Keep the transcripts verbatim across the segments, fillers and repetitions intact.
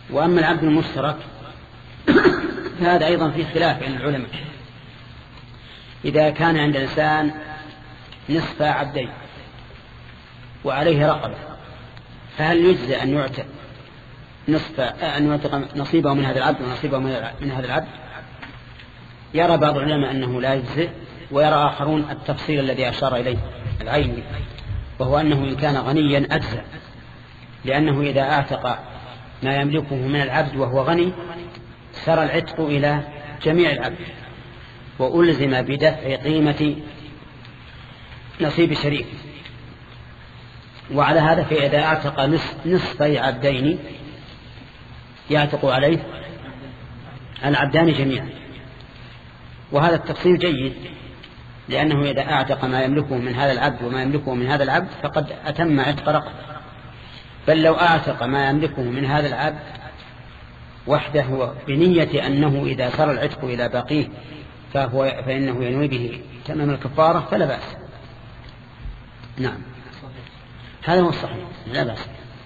وأما العبد المشترك فهذا أيضا فيه خلاف بين العلماء. إذا كان عند الإنسان نصف عبدين وعليه رقبة، فهل يجزي أن يعتق نصف أن يعتق نصيبه من هذا العبد ونصيبه من هذا العبد؟ يرى بعض العلماء أنه لا يجزي، ويرى آخرون التفصيل الذي أشار إليه العيني، وهو أنه إن كان غنيا أجزى، لأنه إذا أعتق ما يملكه من العبد وهو غني سار العتق إلى جميع العبد، وألزم بدفع قيمة نصيب شريك. وعلى هذا فإذا أعتق نصفي عبدين يعتق عليه العبدان جميعا. وهذا التفصيل جيد، لأنه إذا أعتق ما يملكه من هذا العبد وما يملكه من هذا العبد فقد أتم عتق رقبة. بل لو أعتق ما يملكه من هذا العبد وحده بنية أنه إذا صار العتق إلى باقيه فهو فإنه ينوي به تمام الكفارة فلا بأس. نعم، هذا هو الصحيح، لا بأس.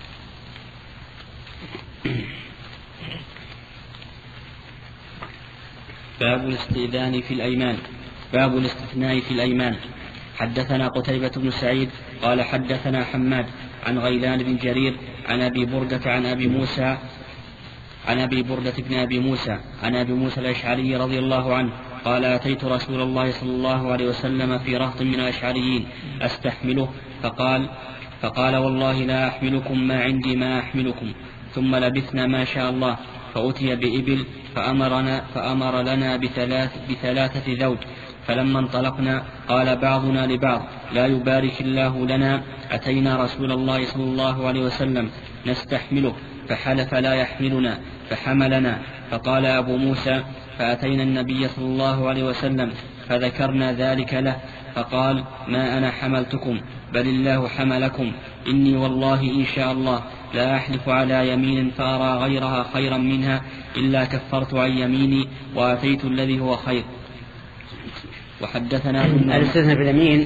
باب الاستئذان في الأيمان. باب الاستثناء في الأيمان. حدثنا قتيبة بن سعيد قال حدثنا حماد عن غيلان بن جرير عن أبي بردة عن أبي موسى عن أبي بردة بن أبي موسى عن أبي موسى الأشعري رضي الله عنه قال أتيت رسول الله صلى الله عليه وسلم في رهط من الأشعريين أستحمله فقال فقال والله لا أحملكم ما عندي ما أحملكم. ثم لبثنا ما شاء الله فأتي بإبل فأمرنا فأمر لنا بثلاث بثلاثة زوج. فلما انطلقنا قال بعضنا لبعض لا يبارك الله لنا أتينا رسول الله صلى الله عليه وسلم نستحمله فحلف لا يحملنا فحملنا. فقال أبو موسى فأتينا النبي صلى الله عليه وسلم فذكرنا ذلك له فقال ما أنا حملتكم بل الله حملكم. إني والله إن شاء الله لا أحلف على يمين فأرى غيرها خيرا منها إلا كفرت عن يميني وأتيت الذي هو خير. وحدثنا الاستثناء في اليمين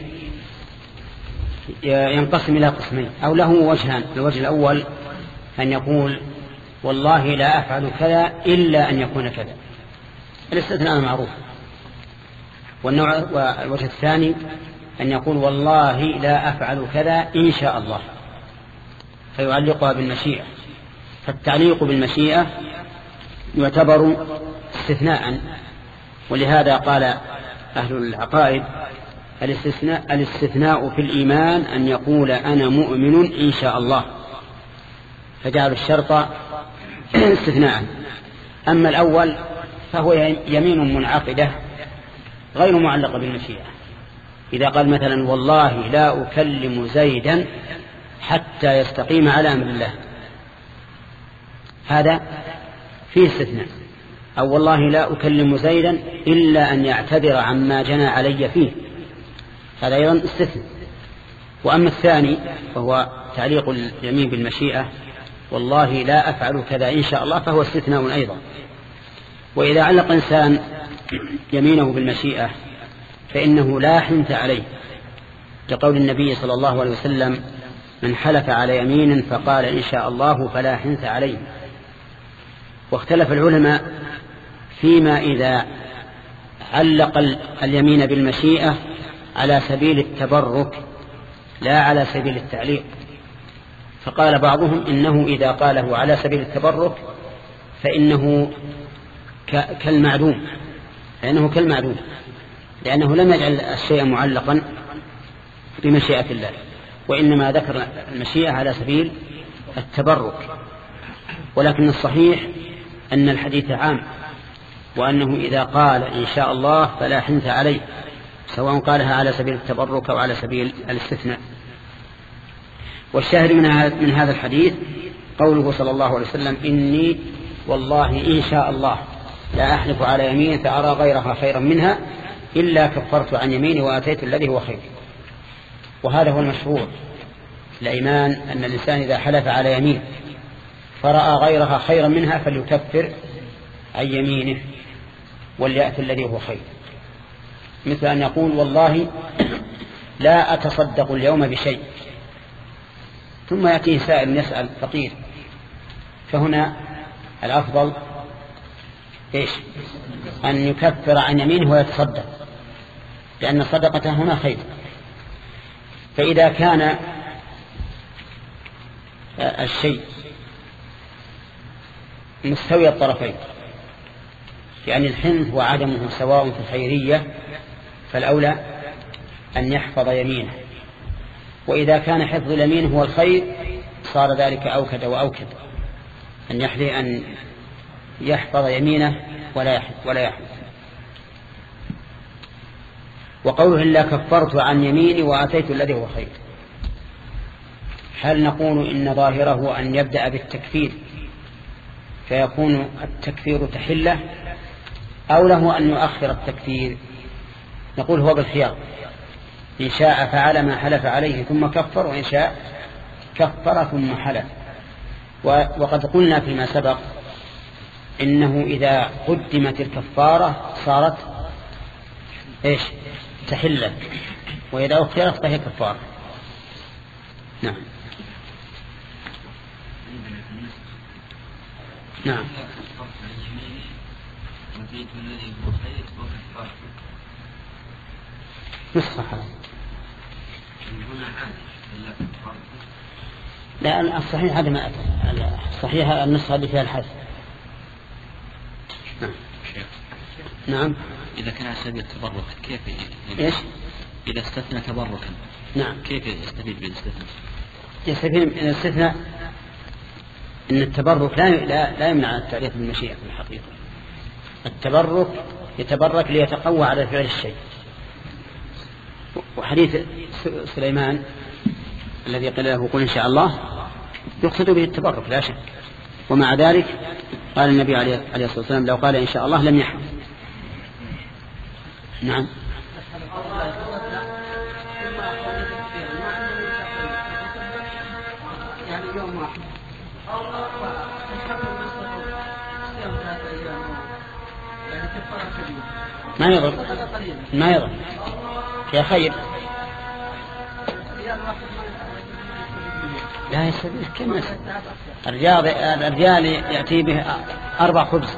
ينقسم إلى قسمين أو له وجهان. الوجه الأول أن يقول والله لا أفعل كذا إلا أن يكون كذا، الاستثناء معروف. والنوع والوجه الثاني أن يقول والله لا أفعل كذا إن شاء الله، فيعلقها بالمشيئة. فالتعليق بالمشيئة يعتبر استثناء، ولهذا قال أهل العقائد الاستثناء, الاستثناء في الإيمان أن يقول أنا مؤمن إن شاء الله، فجعل الشرط استثناء. أما الأول فهو يمين منعقدة غير معلقة بالمشيئة. إذا قال مثلا والله لا أكلم زيدا حتى يستقيم على أمر الله، هذا فيه استثناء. أو والله لا أكلم زيدا إلا أن يعتذر عما جنى علي فيه، هذا أيضا استثناء. وأما الثاني فهو تعليق اليمين بالمشيئة والله لا أفعل كذا إن شاء الله، فهو استثناء أيضا. وإذا علق إنسان يمينه بالمشيئة فإنه لا حنث عليه، لقول النبي صلى الله عليه وسلم من حلف على يمين فقال إن شاء الله فلا حنث عليه. واختلف العلماء فيما إذا علق اليمين بالمشيئة على سبيل التبرك لا على سبيل التعليق. فقال بعضهم إنه إذا قاله على سبيل التبرك فإنه كالمعدوم، لأنه كالمعدوم لأنه لم يجعل الشيء معلقا بمشيئة الله، وإنما ذكر المشيئة على سبيل التبرك. ولكن الصحيح أن الحديث عام، وأنه إذا قال إن شاء الله فلا حنث عليه، سواء قالها على سبيل التبرك أو على سبيل الاستثناء. والشاهد من هذا الحديث قوله صلى الله عليه وسلم إني والله إن شاء الله لا أحلف على يمين فأرى غيرها خيرا منها إلا كفرت عن يميني وأتيت الذي هو خير. وهذا هو المشهور الإيمان، أن الإنسان إذا حلف على يمين فرأى غيرها خيرا منها فليكفر عن يمينه وليأتي الذي هو خير. مثل أن يقول والله لا أتصدق اليوم بشيء، ثم يأتيه سائل يسأل فقير، فهنا الأفضل إيش؟ أن يكفر عن يمينه ويتصدق، لأن صدقته هنا خير. فإذا كان الشيء مستوي الطرفين، يعني الحنث وعدمه سواء في الخيرية، فالأولى أن يحفظ يمينه. وإذا كان حفظ اليمين هو الخير صار ذلك أوكد وأوكد، أن يحذر أن يحفظ يمينه ولا يحفظ ولا يحفظ. وقوله إلا كفرت عن يميني وآتيت الذي هو خير، هل نقول إن ظاهره أن يبدأ بالتكفير فيكون التكفير تحله، أو له أن يؤخر التكفير؟ نقول هو بالخيار، إن شاء فعل ما حلف عليه ثم كفر، وإن شاء كفر ثم حلف. وقد قلنا فيما سبق إنه إذا قدمت الكفارة صارت إيش؟ تحلة، وإذا أخرت فهي كفارة. نعم نعم نسخة لا، الصحيح هذا ما أتى، الصحيح النسخة اللي فيها الحذف. نعم. نعم. إذا كان على سبيل التبرك كيف إيش؟ إذا استثنى تبركا نعم كيف يستفيد بالاستثناء؟ يستفيد من الاستثناء إن التبرك لا لا, لا يمنع التعريف بالمشيئة في الحقيقة. التبرك يتبرك ليتقوى على فعل الشيء. وحديث سليمان الذي قال له قل إن شاء الله يقصد به التبرك لا شك، ومع ذلك قال النبي عليه الصلاة والسلام لو قال إن شاء الله لم يحدث. نعم. ما يضر ما يضر يا خير، لا يستطيع كم الرجال الرجال يأتي به أربع خبز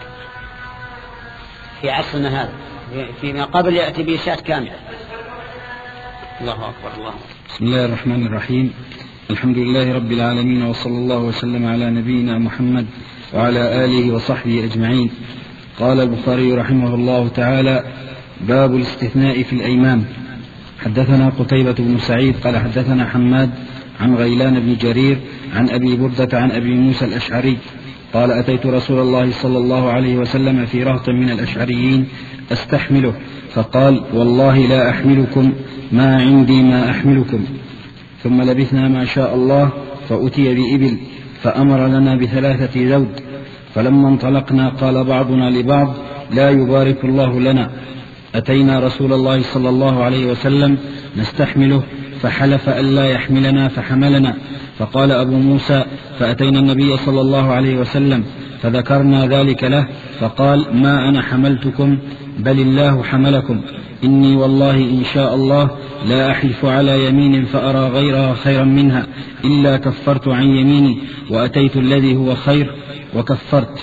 في عصرنا هذا، فيما قبل يأتي به شاة كاملة. الله أكبر. الله. بسم الله الرحمن الرحيم، الحمد لله رب العالمين، وصلى الله وسلم على نبينا محمد وعلى آله وصحبه أجمعين. قال البخاري رحمه الله تعالى: باب الاستثناء في الأيمان. حدثنا قتيبة بن سعيد قال حدثنا حماد عن غيلان بن جرير عن أبي بردة عن أبي موسى الأشعري قال: أتيت رسول الله صلى الله عليه وسلم في رهط من الأشعريين أستحمله، فقال: والله لا أحملكم، ما عندي ما أحملكم. ثم لبثنا ما شاء الله فأتي بإبل فأمر لنا بثلاثة زود، فلما انطلقنا قال بعضنا لبعض: لا يبارك الله لنا. أتينا رسول الله صلى الله عليه وسلم نستحمله فحلف ألا يحملنا فحملنا. فقال أبو موسى: فأتينا النبي صلى الله عليه وسلم فذكرنا ذلك له، فقال: ما أنا حملتكم بل الله حملكم، إني والله إن شاء الله لا أحلف على يمين فأرى غيرها خيرا منها إلا كفرت عن يميني وأتيت الذي هو خير وكفرت.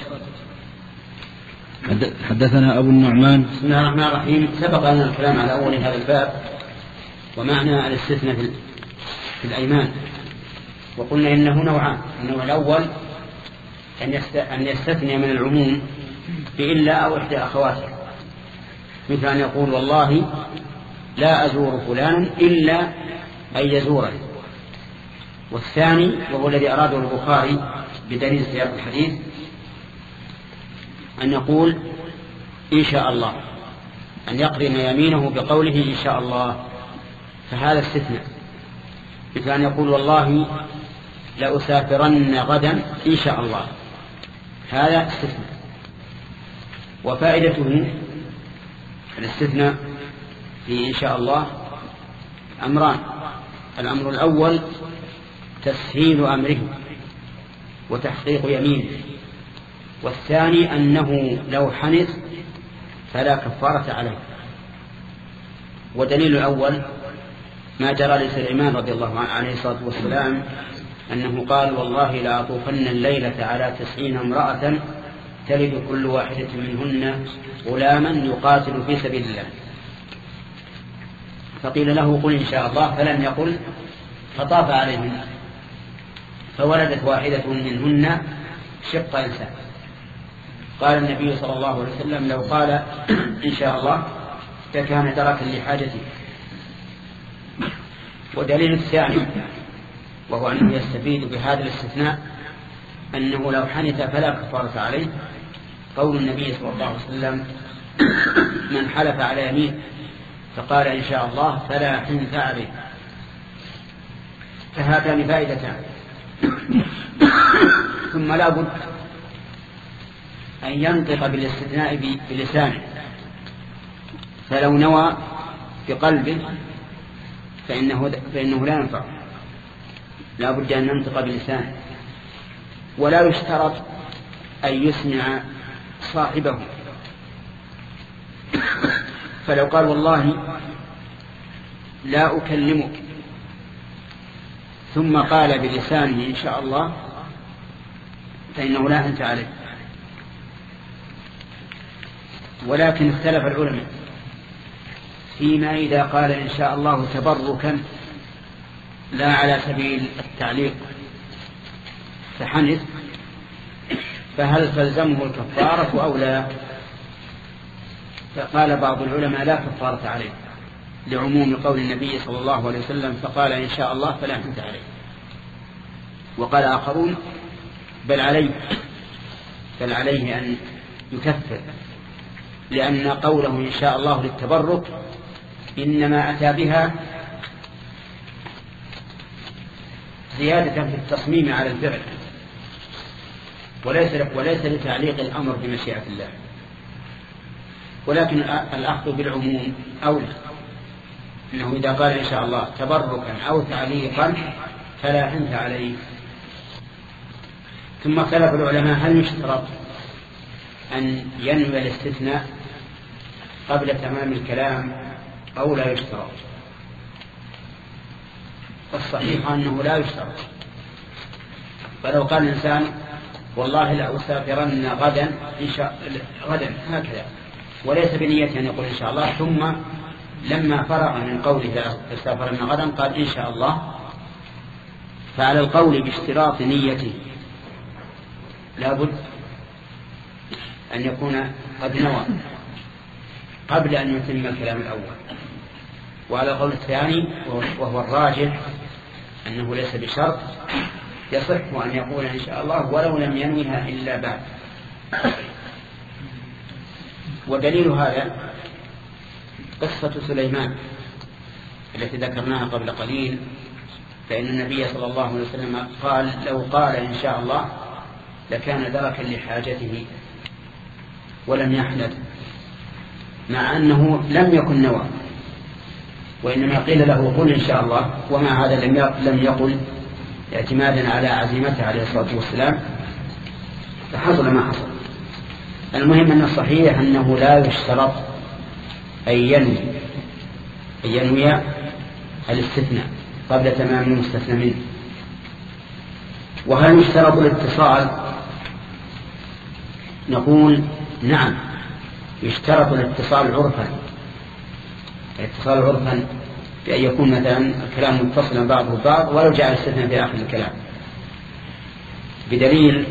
حدثنا أبو النعمان. بسم الله الرحمن الرحيم. سبق لنا الكلام على أول هذا الباب ومعنى الاستثناء في الأيمان، وقلنا إنه نوعان. النوع الأول أن يستثني من العموم بإلا أو إحدى أخواته، مثل أن يقول: والله لا أزور فلانا إلا أن يزورني. والثاني وهو الذي أراده البخاري بدليل سياق الحديث أن يقول إن شاء الله، أن يقرن يمينه بقوله إن شاء الله، فهذا استثناء. مثل أن يقول: والله لأسافرن غدا إن شاء الله، هذا استثناء. وفائدته الاستثناء في إن شاء الله أمران: الأمر الأول تسهيل أمره وتحقيق يمينه، والثاني أنه لو حنث فلا كفارة عليه. ودليل الأول ما جرى لسليمان رضي الله عنه عليه الصلاة والسلام أنه قال والله لأطوفن الليلة على تسعين امرأة تلد كل واحدة منهن غلاما يقاتل في سبيل الله. فقيل له قل إن شاء الله، فلم يقل، فطاف عليهن فولدت واحدة منهن شق إنسان. قال النبي صلى الله عليه وسلم لو قال إن شاء الله لكان دركا لحاجته. ودليل الثاني وهو أنه يستفيد بهذا الاستثناء أنه لو حنث فلا كفارة عليه، قول النبي صلى الله عليه وسلم من حلف على يمين فقال إن شاء الله فلا حنث عليه. فهاتان فائدتان. ثم لا بد أن ينطق بالاستثناء بلسانه، فلو نوى بقلبه فإنه, فإنه لا ينفع، لا بد أن ينطق بلسانه. ولا يشترط أن يسمع صاحبه، فلو قال والله لا أكلمك ثم قال بلسانه إن شاء الله فإنه لا حنث عليه. ولكن اختلف العلماء فيما إذا قال إن شاء الله تبركا لا على سبيل التعليق فحنث، فهل تلزمه الكفارة أو لا؟ فقال بعض العلماء لا كفارة عليه لعموم قول النبي صلى الله عليه وسلم فقال إن شاء الله فلا حنث عليه. وقال آخرون بل عليه بل عليه أن يكفر، لأن قوله إن شاء الله للتبرك إنما أتى بها زيادة في التصميم على الفعل، وليس وليس لتعليق الأمر بمشيئة الله. ولكن الأخذ بالعموم أولى، إنه إذا قال إن شاء الله تبركا أو تعليقا فلا حنث عليه. ثم اختلف العلماء هل يشترط أن ينوي الاستثناء قبل تمام الكلام أو لا يشترط؟ الصحيح أنه لا يشترط. فلو قال الإنسان والله لأسافرن غدا إن شاء غدا هكذا وليس بنية أن يقول إن شاء الله، ثم لما فرغ من قوله لأسافرن غدا قال إن شاء الله، فعلى القول باشتراط نيته لابد أن يكون قد نوى قبل أن يتم الكلام الأول. وعلى القول الثاني وهو الراجح أنه ليس بشرط يصح أن يقول إن شاء الله ولو لم ينويها إلا بعد. ودليل هذا قصة سليمان التي ذكرناها قبل قليل، فإن النبي صلى الله عليه وسلم قال لو قال إن شاء الله لكان دركا لحاجته ولم يحنث، مع أنه لم يكن نوى، وإنما قيل له قل إن شاء الله، ومع هذا لم يقل اعتمادا على عزيمته عليه الصلاة والسلام، فحصل ما حصل. المهم أن الصحيح أنه لا يشترط أن ينوي أن ينوي الاستثناء قبل تمام المستثنى منه. وهل يشترط الاتصال؟ نقول نعم يشترط الاتصال عرفا. الاتصال عرفا بأن يكون مثلا الكلام متصلا بعضه ببعض ولو جاء الاستثناء في آخر الكلام، بدليل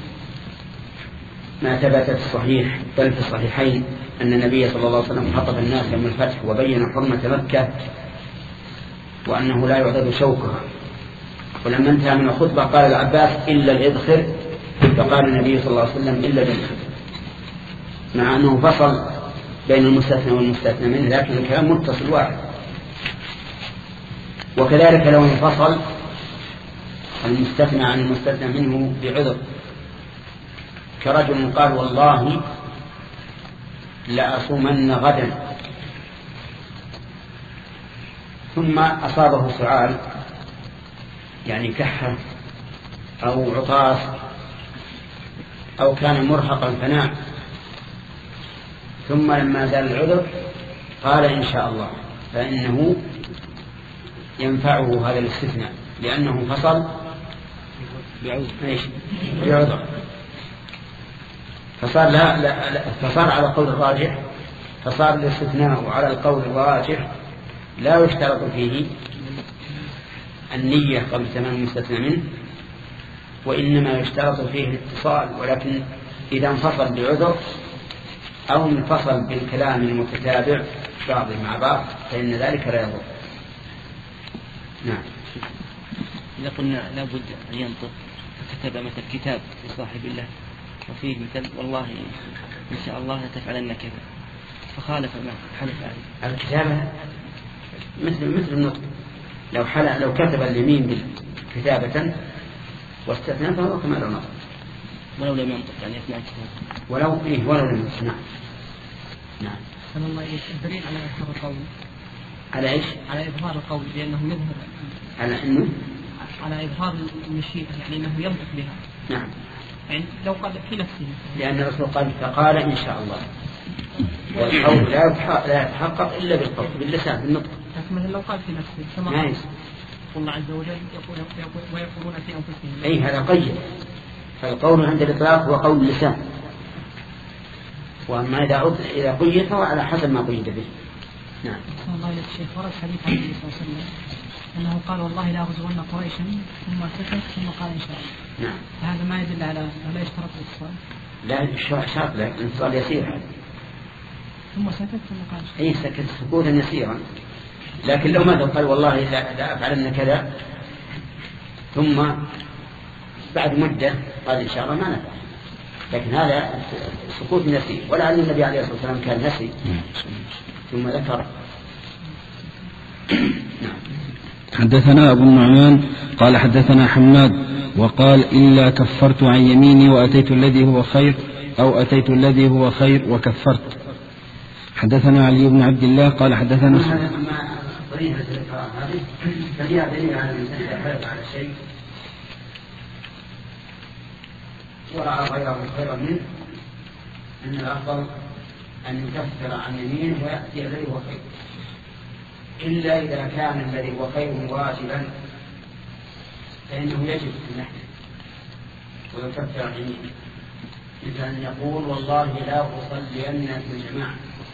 ما ثبت الصحيح بل في الصحيحين أن النبي صلى الله عليه وسلم خطب الناس يوم الفتح وبين حرمة مكة وأنه لا يعضد شوكها، ولما انتهى من الخطبة قال العباس إلا الإذخر، فقال النبي صلى الله عليه وسلم إلا الإذخر، مع أنه فصل بين المستثنى والمستثنى منه، لكن الكلام متصل واحد. وكذلك لو انفصل المستثنى عن المستثنى منه بعذر، كرجل قال والله لأصومن غدا، ثم أصابه سعال يعني كحة أو عطاس أو كان مرهقا فنام، ثم لما زال العذر قال إن شاء الله، فإنه ينفعه هذا الاستثناء لأنه فصل بعذر، فصار لا, لا, لا فصار على القول الراجح، فصار الاستثناء على القول الراجح لا يشترط فيه النية قبل تمام المستثنى منه، وإنما يشترط فيه الاتصال، ولكن إذا انفصل بعذر أو انفصل بالكلام المتتابع بعضه مع بعض فإن ذلك لا يضر. نعم. إذا قلنا لابد أن ينطق كتب مثل كتاب لصاحب الله وفيه مثل والله إن شاء الله لتفعلن كذا، فخالف ما حلف عليه. الكتابة مثل مثل النطق، لو حلف لو كتب اليمين كتابة واستثنى فهو كما لو نطق ولو لم ينطق، يعني أثناء الكتاب ولو إيه ولو لم ينطق. نعم. نعم. سلام الله عليك. الدليل على إظهار القول على إيش؟ على إظهار القول لأنه يظهر على إنه على إظهار المشيئة، يعني أنه ينطق بها. نعم. يعني لو قال في نفسه، لأن الرسول قال فقال إن شاء الله، والقول لا يتحقق إلا بالقول باللسان بالنطق. مثلا لو قال في نفسه كما قال الله عز وجل يقول ويقولون في أنفسهم. أي هذا قيد، فالقول عند الإطلاق هو قول اللسان، وأما إذا إذا قيد فهو على حسب ما قيد به. نعم. صلى الله عليه وسلم ورد حديث عن النبي صلى الله عليه وسلم أنه قال والله لا أغزون قريشا ثم سكت ثم قال إن شاء الله. نعم. هذا ما يدل على لا يشترط الاتصال. لا شرط، لا الاتصال يسير. ثم سكت ثم قال. أي سكت سكوتا يسيرا، لكن لو ماذا قال والله لا أفعلن كذا ثم بعد مدة قال إن شاء الله ما نفع، لكن هذا سكوت يسير، ولعل النبي عليه الصلاة والسلام كان نسي ثم ذكر. نعم. حدثنا أبو النعمان قال حدثنا حماد وقال إلا كفرت عن يميني وأتيت الذي هو خير أو أتيت الذي هو خير وكفرت. حدثنا علي بن عبد الله قال حدثنا طريقة الإكرام هذه فهي دليل على الإنسان إذا حلف على شيء ورأى غيره خيرا منه أن الأفضل أن يكفر عن يمينه ويأتي الذي هو خير، إلا إذا كان الذي هو خير واجبا فإنه يجب أن يحلف ويكفر عن يمينه، مثل أن يقول والله لا أصلين في الجماعة.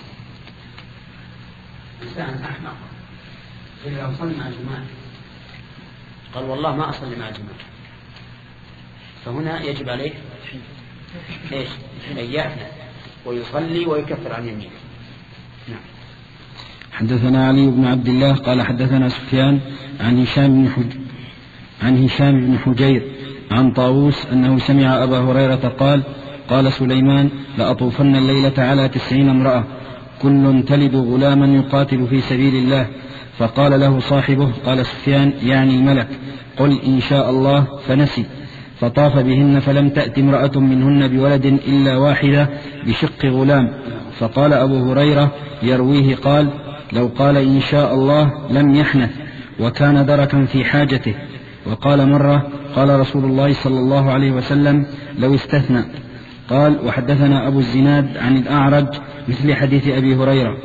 إنسان أحمق إذا أصلي مع الجماعة قال والله ما أصلي مع الجماعة، فهنا يجب عليه إيش؟ أن يأتي ويصلي ويكفر عن يمينه. نعم. حدثنا علي بن عبد الله قال حدثنا سفيان عن هشام بن حج... عن هشام بن حجير عن طاووس أنه سمع أبا هريرة قال قال سليمان لأطوفن الليلة على تسعين امرأة كل تلد غلاما يقاتل في سبيل الله، فقال له صاحبه قال سفيان يعني الملك قل إن شاء الله، فنسي، فطاف بهن فلم تأت امرأة منهن بولد إلا واحدة بشق غلام، فقال أبو هريرة يرويه قال لو قال إن شاء الله لم يحنث وكان دركا في حاجته. وقال مرة قال رسول الله صلى الله عليه وسلم لو استثنى. قال وحدثنا أبو الزناد عن الأعرج مثل حديث أبي هريرة.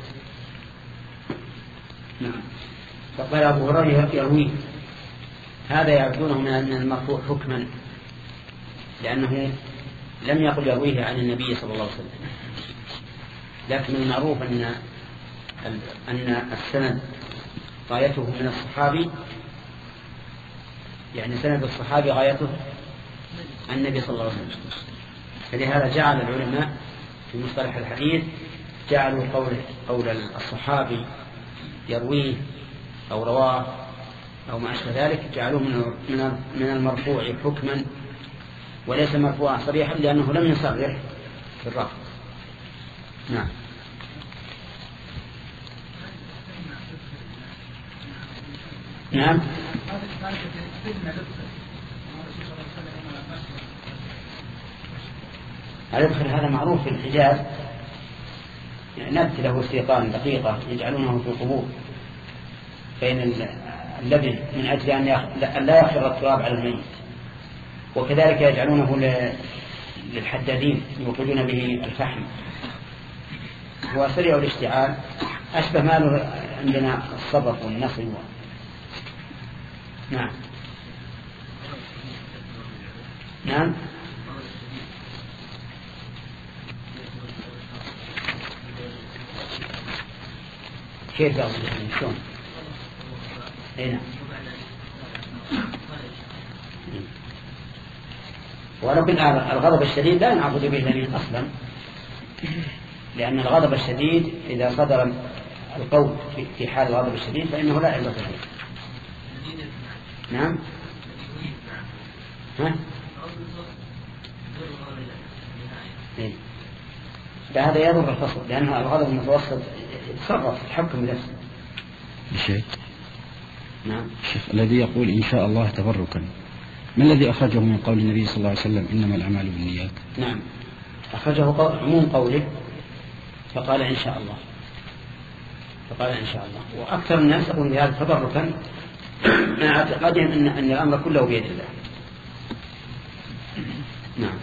نعم. فقال أبو هريرة يرويه، هذا يعدونه من المرفوع حكما لأنه لم يقل يرويه عن النبي صلى الله عليه وسلم، لكن المعروف أن أن السند غايته من الصحابي، يعني سند الصحابي غايته النبي صلى الله عليه وسلم، فلهذا جعل العلماء في مصطلح الحديث جعلوا قول قول الصحابي يرويه أو رواه أو ما أشبه ذلك جعلوه من من المرفوع حكما وليس مرفوعا صريحا لأنه لم يصرح في الرفع. نعم. نعم. الإدخل هذا معروف في الحجاز، يعني نبت له سيقان دقيقة يجعلونه في القبور بين اللبن من أجل أن لا يخر التراب على الميت، وكذلك يجعلونه للحدادين يوقدون به الفحم، هو سريع الاشتعال أشبه ما له عندنا الصبغ والنصر. نعم. نعم. كيف يغضب شلون؟ اي نعم. ورب الغضب الشديد لا نعبد به اليمين اصلا، لان الغضب الشديد اذا صدر القول في حال الغضب الشديد فانه لا عبرة به. نعم. ها؟ إيه؟ هذا يضر الفصل، لأن الغضب المتوسط يتصرف يتحكم بنفسه. الشيخ نعم. الشيخ الذي يقول إن شاء الله تبركا، ما الذي أخرجه من قول النبي صلى الله عليه وسلم إنما الأعمال بالنيات؟ نعم، أخرجه قول عموم قوله فقال إن شاء الله، فقال إن شاء الله. وأكثر الناس يقول بهذا تبركا مع اعتقادهم أن أن الأمر كله بيد الله. نعم.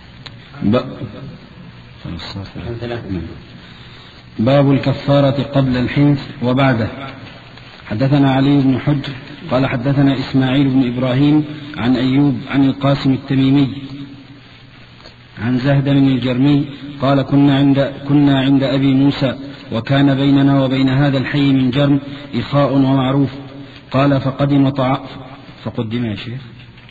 باب الكفارة قبل الحنث وبعده. حدثنا علي بن حجر قال حدثنا إسماعيل بن إبراهيم عن أيوب عن القاسم التميمي عن زهد بن الجرمي قال كنا عند, كنا عند أبي موسى وكان بيننا وبين هذا الحي من جرم إخاء ومعروف. قال فقدم طعام فقدم يا شيخ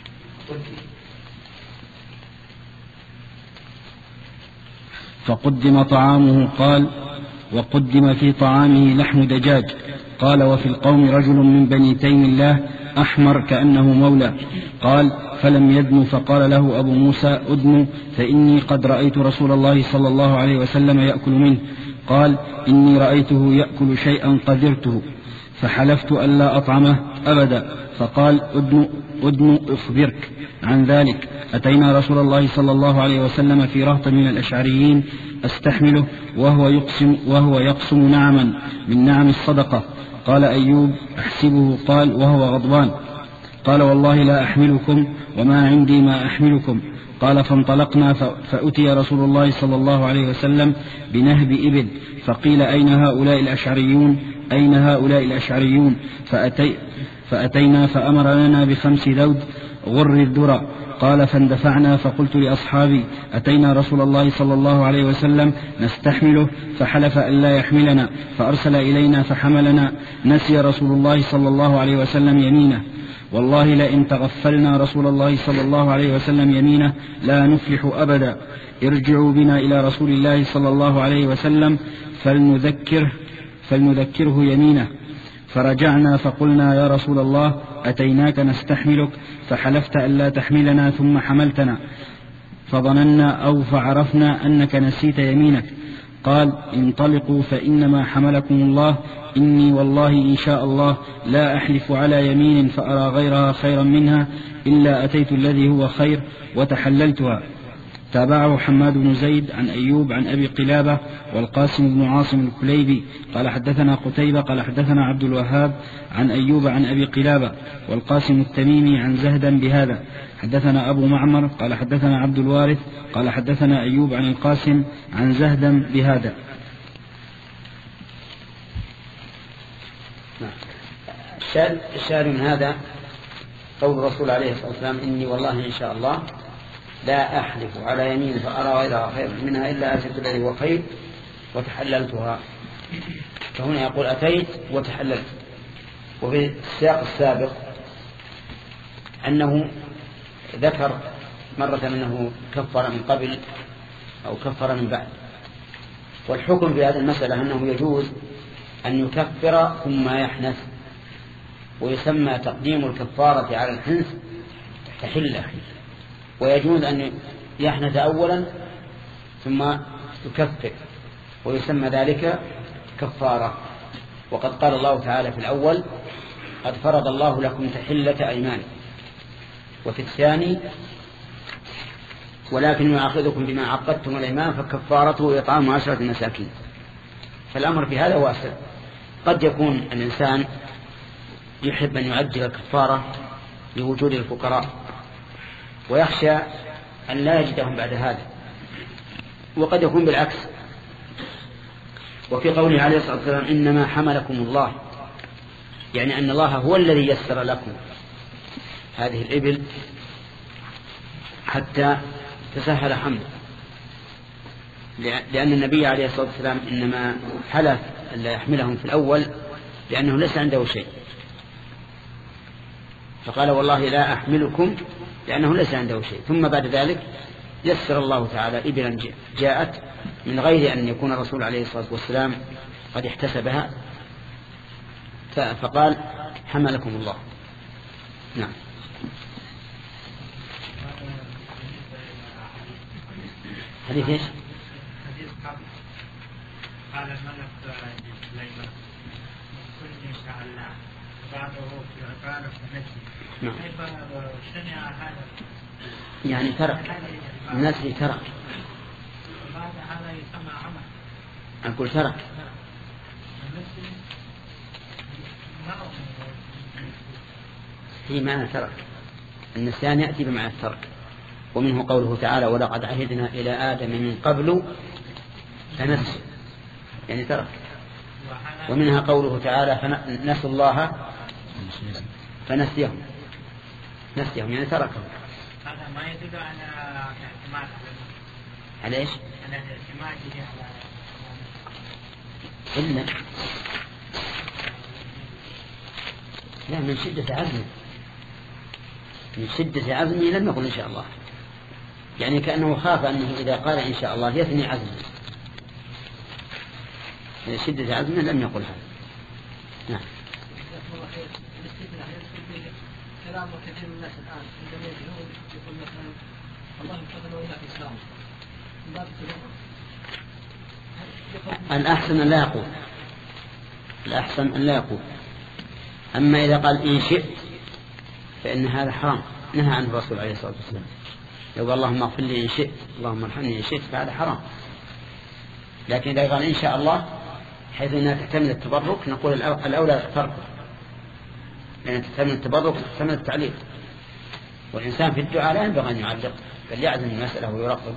فقدم طعامه. قال وقدم في طعامه لحم دجاج. قال وفي القوم رجل من بني تيم الله أحمر كأنه مولى. قال فلم يدن فقال له أبو موسى أدن فإني قد رأيت رسول الله صلى الله عليه وسلم يأكل منه. قال إني رأيته يأكل شيئا قدرته فحلفت ألا أطعمه أبدا. فقال أدن, أدن أخبرك عن ذلك. أتينا رسول الله صلى الله عليه وسلم في رهط من الأشعريين أستحمله وهو يقسم, وهو يقسم نعما من نعم الصدقة. قال أيوب أحسبه. قال وهو غضبان. قال والله لا أحملكم وما عندي ما أحملكم. قال فانطلقنا فأتي رسول الله صلى الله عليه وسلم بنهب إبل فقيل أين هؤلاء الأشعريون أين هؤلاء الأشعريون فأتي فأتينا فأمر لنا بخمس ذود غر الذرة. قال فاندفعنا فقلت لأصحابي أتينا رسول الله صلى الله عليه وسلم نستحمله فحلف أن لا يحملنا فأرسل إلينا فحملنا. نسي رسول الله صلى الله عليه وسلم يمينه. والله لئن تغفلنا رسول الله صلى الله عليه وسلم يمينه لا نفلح أبدا. ارجعوا بنا إلى رسول الله صلى الله عليه وسلم فلنذكره, فلنذكره يمينه. فرجعنا فقلنا يا رسول الله أتيناك نستحملك فحلفت ألا تحملنا ثم حملتنا فظننا أو فعرفنا أنك نسيت يمينك. قال انطلقوا فإنما حملكم الله. إني والله إن شاء الله لا أحلف على يمين فأرى غيرها خيرا منها إلا أتيت الذي هو خير وتحللتها. تابعه حماد بن زيد عن أيوب عن أبي قلابة والقاسم بن عاصم الكليبي قال حدثنا قتيبة قال حدثنا عبد الوهاب عن أيوب عن أبي قلابة والقاسم التميمي عن زهدا بهذا. حدثنا أبو معمر قال حدثنا عبد الوارث قال حدثنا أيوب عن القاسم عن زهدا بهذا. الشاهد من هذا قول الرسول عليه الصلاة والسلام إني والله إن شاء الله لا أحلف على يمين فأرى غيرها خير منها إلا أتيت الذي هو خير وتحللتها. فهنا يقول أتيت وتحللت. وفي السياق السابق أنه ذكر مرة أنه كفر من قبل أو كفر من بعد. والحكم في هذه المسألة أنه يجوز أن يكفر ثم يحنث، ويسمى تقديم الكفارة على الحنث تحلة، ويجوز أن يحنث أولا ثم يكفر ويسمى ذلك كفارة. وقد قال الله تعالى في الأول قد فرض الله لكم تحلة أيمان، وفي الثاني ولكن يؤاخذكم بما عقدتم الأيمان فكفارته إطعام عشرة مساكين. فالأمر في هذا واسع. قد يكون الإنسان يحب أن يعجل الكفارة لوجود الفقراء ويخشى أن لا يجدهم بعد هذا، وقد يكون بالعكس. وفي قوله عليه الصلاة والسلام إنما حملكم الله، يعني أن الله هو الذي يسر لكم هذه الإبل حتى تسهل حمله، لأن النبي عليه الصلاة والسلام إنما حلف أن لا يحملهم في الأول لأنه ليس عنده شيء، فقال والله لا أحملكم لأنه ليس عنده شيء. ثم بعد ذلك يسر الله تعالى إبلا جاءت من غير أن يكون الرسول عليه الصلاة والسلام قد احتسبها، فقال حملكم الله. نعم. حديث ايش؟ قال الملك سليمان كل إن شاء الله بعده في عقارة النسي. نعم. كيف شنع هذا؟ يعني ترك النسي، ترك بعد هذا يسمى عمل. أقول ترك. في معنى ترك، النسيان يأتي بمعنى الترك، ومنه قوله تعالى ولقد عهدنا إلى آدم من قبل فنسي، يعني ترك. ومنها قوله تعالى فنسوا الله فنسيهم، نسيهم يعني تركهم. هذا ما يدل على اعتماد على ايش؟ على الاعتماد على إلا لا، من شدة عزمه، من شدة عزمه لم يقل إن شاء الله، يعني كأنه خاف أنه إذا قال إن شاء الله يثني عزمه، من شدة عزمه لم يقل هذا. نعم. كلام كثير من الناس الآن عندما يجهون يقول مثلا الله يفضل وإلا في الإسلام من باب الأحسن أن لا يقول، الأحسن أن لا يقول. أما إذا قال إن شئت فإن هذا حرام، نهى عنه الرسول عليه الصلاة والسلام. لو قال اللهم اغفر لي إن شئت، اللهم ارحمني إن شئت، فهذا حرام. لكن إذا قال إن شاء الله حيث أنها تحتمل التبرك نقول الأولى تركه، لأن تحتمل التبرك تحتمل التعليق، والإنسان في الدعاء لا ينبغي أن يعلق بل يعزم المسألة ويرقب.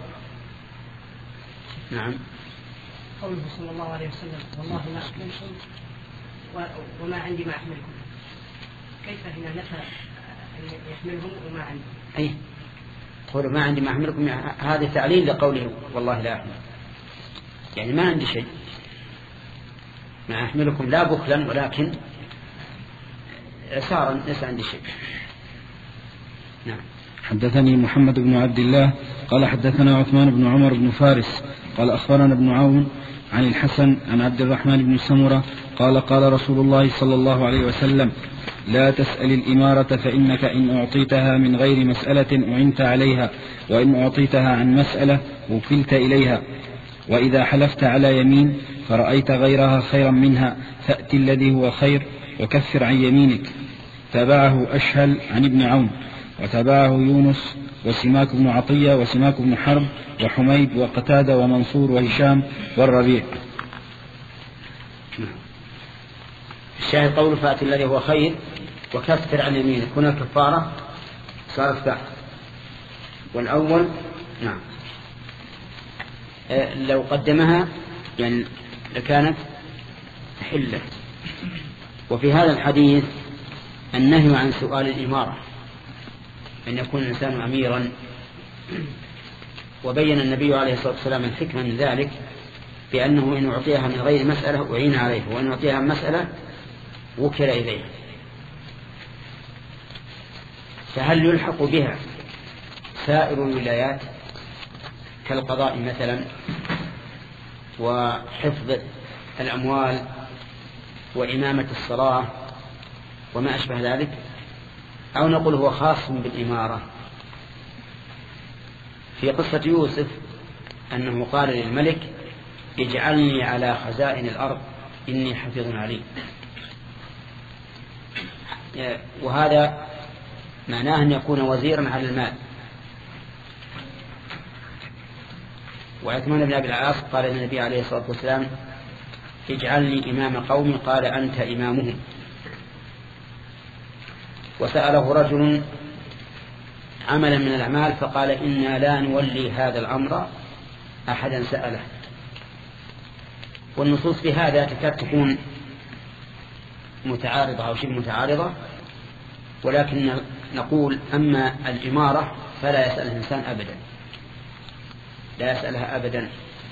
نعم. قوله صلى الله عليه وسلم والله ما أحملكم وما عندي ما أحملكم، كيف هنا نفى يحملهم وما عندي؟ أي قولوا ما عندي ما أحملكم، هذا تعليل لقوله والله لا أحمل، يعني ما عندي شيء، ما أحملكم لا بخلا ولكن عسارا ليس عندي شيء. نعم. حدثني محمد بن عبد الله قال حدثنا عثمان بن عمر بن فارس قال أخبرنا ابن عون عن الحسن عن عبد الرحمن بن سمرة قال قال رسول الله صلى الله عليه وسلم لا تسأل الإمارة فإنك إن أعطيتها من غير مسألة أعنت عليها، وإن أعطيتها عن مسألة وكلت إليها، وإذا حلفت على يمين فرأيت غيرها خيرا منها فأت الذي هو خير وكفر عن يمينك. تابعه أشهل عن ابن عون، وتابعه يونس وسماك بن عطية وسماك بن حرب وحميد وقتادة ومنصور وهشام والربيع. الشاهد قول فأت الذي هو خير وكفر عن يمينك، هنا الكفارة صارت بعد، والأول نعم أه لو قدمها يعني لكانت حلة. وفي هذا الحديث النهي عن سؤال الإمارة، أن يكون الإنسان أميرا، وبين النبي عليه الصلاة والسلام الحكمة من ذلك بأنه إن أعطيها من غير مسألة أعين عليه، وإن أعطيها مسألة وكل إليه. فهل يلحق بها سائر الولايات كالقضاء مثلا وحفظ الأموال وإمامة الصلاة وما أشبه ذلك، أو نقول هو خاص بالإمارة؟ في قصة يوسف أنه قال للملك اجعلني على خزائن الأرض إني حفيظ عليم، وهذا معناه أن يكون وزيرا على المال. وعثمان بن أبي العاص قال للنبي عليه الصلاة والسلام اجعلني إمام قومي، قال أنت إمامهم. وسأله رجل عملا من الأعمال فقال إنا لا نولي هذا الأمر أحدا سأله. والنصوص في هذا تكاد تكون متعارضة أو شبه متعارضة، ولكن نقول أما الإمارة فلا يسأل الإنسان أبدا، لا يسألها أبدا،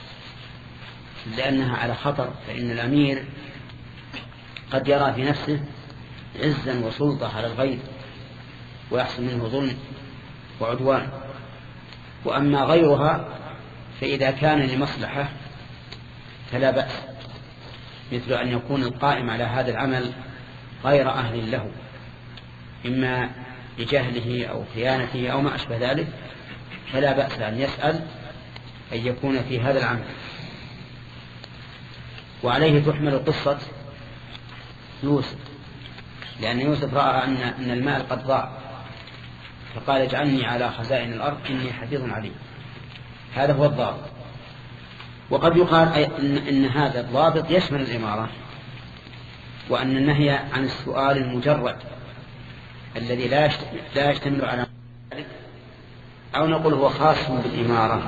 لأنها على خطر. فإن الأمير قد يرى في نفسه عزا وسلطة على الغير ويحصل منه ظلم وعدوان. وأما غيرها فإذا كان لمصلحة فلا بأس، مثل أن يكون القائم على هذا العمل غير أهل له، إما لجهله أو خيانته أو ما أشبه ذلك، فلا بأس أن يسأل أن يكون في هذا العمل. وعليه تحمل قصة يوسف، لأن يوسف رأى أن أن المال قد ضاع فقال اجعلني على خزائن الأرض إني حفيظ عليم. هذا هو الضابط. وقد يقال إن, إن هذا الضابط يشمل الإمارة، وأن النهي عن السؤال المجرد الذي لا يشتمل على ذلك، أو نقول هو خاص بالإمارة.